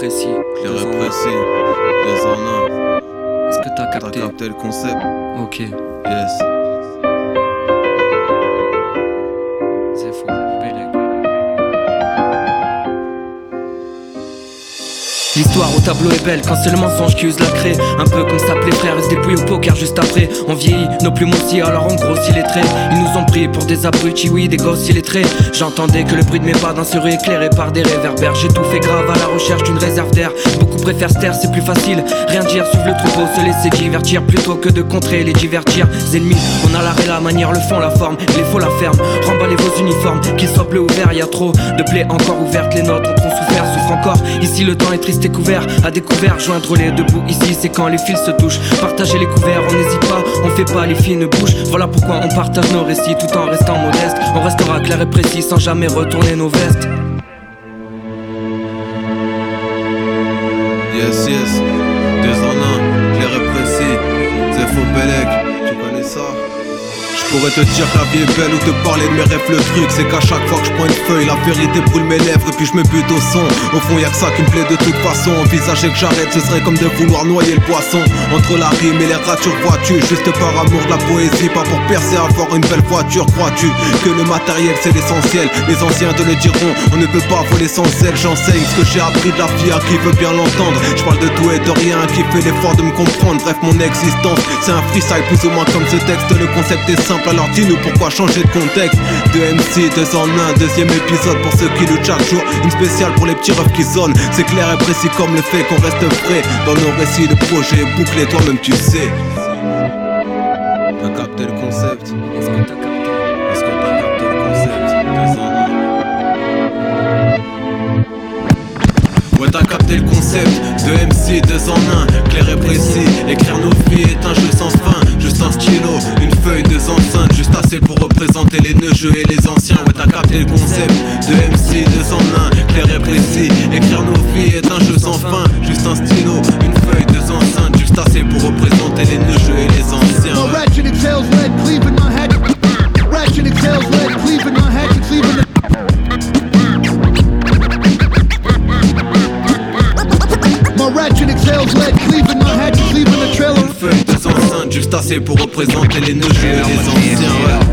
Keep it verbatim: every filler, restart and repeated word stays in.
précis. Clair et précis, deux en un. Est-ce que t'as capté? T'as capté le concept? Ok. Yes. C'est fou, Bélec. L'histoire au tableau est belle quand c'est le mensonge qui use la craie. Un peu comme s'appeler frère et se dépouiller au poker juste après. On vieillit, nos plumes aussi, alors on grossit les traits. Ils nous ont pris pour des abrutis, oui, des gosses illettrés. J'entendais que le bruit de mes pas d'un serait éclairé par des réverbères. J'ai tout fait grave à la recherche d'une réserve d'air. Beaucoup préfèrent se taire, c'est plus facile. Rien dire, suivre le troupeau, se laisser divertir plutôt que de contrer les divertir. Ennemis, on a l'arrêt, la manière, le fond, la forme. Les faux la ferme, remballez vos uniformes. Qu'ils soient bleus ou verts, y a trop de plaies encore ouvertes. Les nôtres ont trop souffert, souffrent encore. Ici le temps est triste et couvert, à découvert, joindre les deux bouts ici, c'est quand les fils se touchent. Partager les couverts, on n'hésite pas, on fait pas les fines bouches. Voilà pourquoi on partage nos récits tout en restant modeste. On restera clair et précis sans jamais retourner nos vestes. Yes, yes, deux en un, clair et précis. C'est faux Bélec, tu connais ça? Je pourrais te dire que la vie est belle ou te parler de mes rêves. Le truc c'est qu'à chaque fois que je prends une feuille, la vérité brûle mes lèvres et puis je me bute au son. Au fond y'a que ça qui me plaît de toute façon. Envisager que j'arrête ce serait comme de vouloir noyer le poisson. Entre la rime et les ratures vois-tu, juste par amour de la poésie, pas pour percer avoir une belle voiture. Crois-tu que le matériel c'est l'essentiel? Les anciens te le diront, on ne peut pas voler sans zèle. J'enseigne ce que j'ai appris de la vie à qui veut bien l'entendre. Je parle de tout et de rien, qui fait l'effort de me comprendre. Bref mon existence c'est un freestyle plus ou moins comme ce texte. Le concept est simple, alors dis-nous pourquoi changer de contexte. Deux M C, deux en un, deuxième épisode pour ceux qui luttent chaque jour. Une spéciale pour les petits refs qui zonnent. C'est clair et précis comme le fait qu'on reste frais dans nos récits, le projet est bouclé, toi-même tu sais. T'as capté le concept? Est-ce que t'as capté? Est-ce que t'as capté le concept? Deux en un. Ouais t'as capté le concept. Deux M C, deux en un, clair et précis. Écrire nos vies est un jeu sans fin. Juste un stylo, une feuille, deux enceintes. Juste assez pour représenter les neugeux et les anciens. Ouais t'as capté le concept. Deux M C, deux en un, clair et précis. Écrire nos vies est un jeu sans fin. Juste un stylo, une feuille, deux enceintes. Juste assez pour représenter les neugeux et les anciens. My ratchet exhales lead, cleaving my head. Ratchet exhales lead, cleaving my head, cleaving the My ratchet exhales lead, cleaving my head, cleaving the trailer. Une feuille, deux enceintes. Juste assez pour représenter les neugeux et les anciens. Ouais.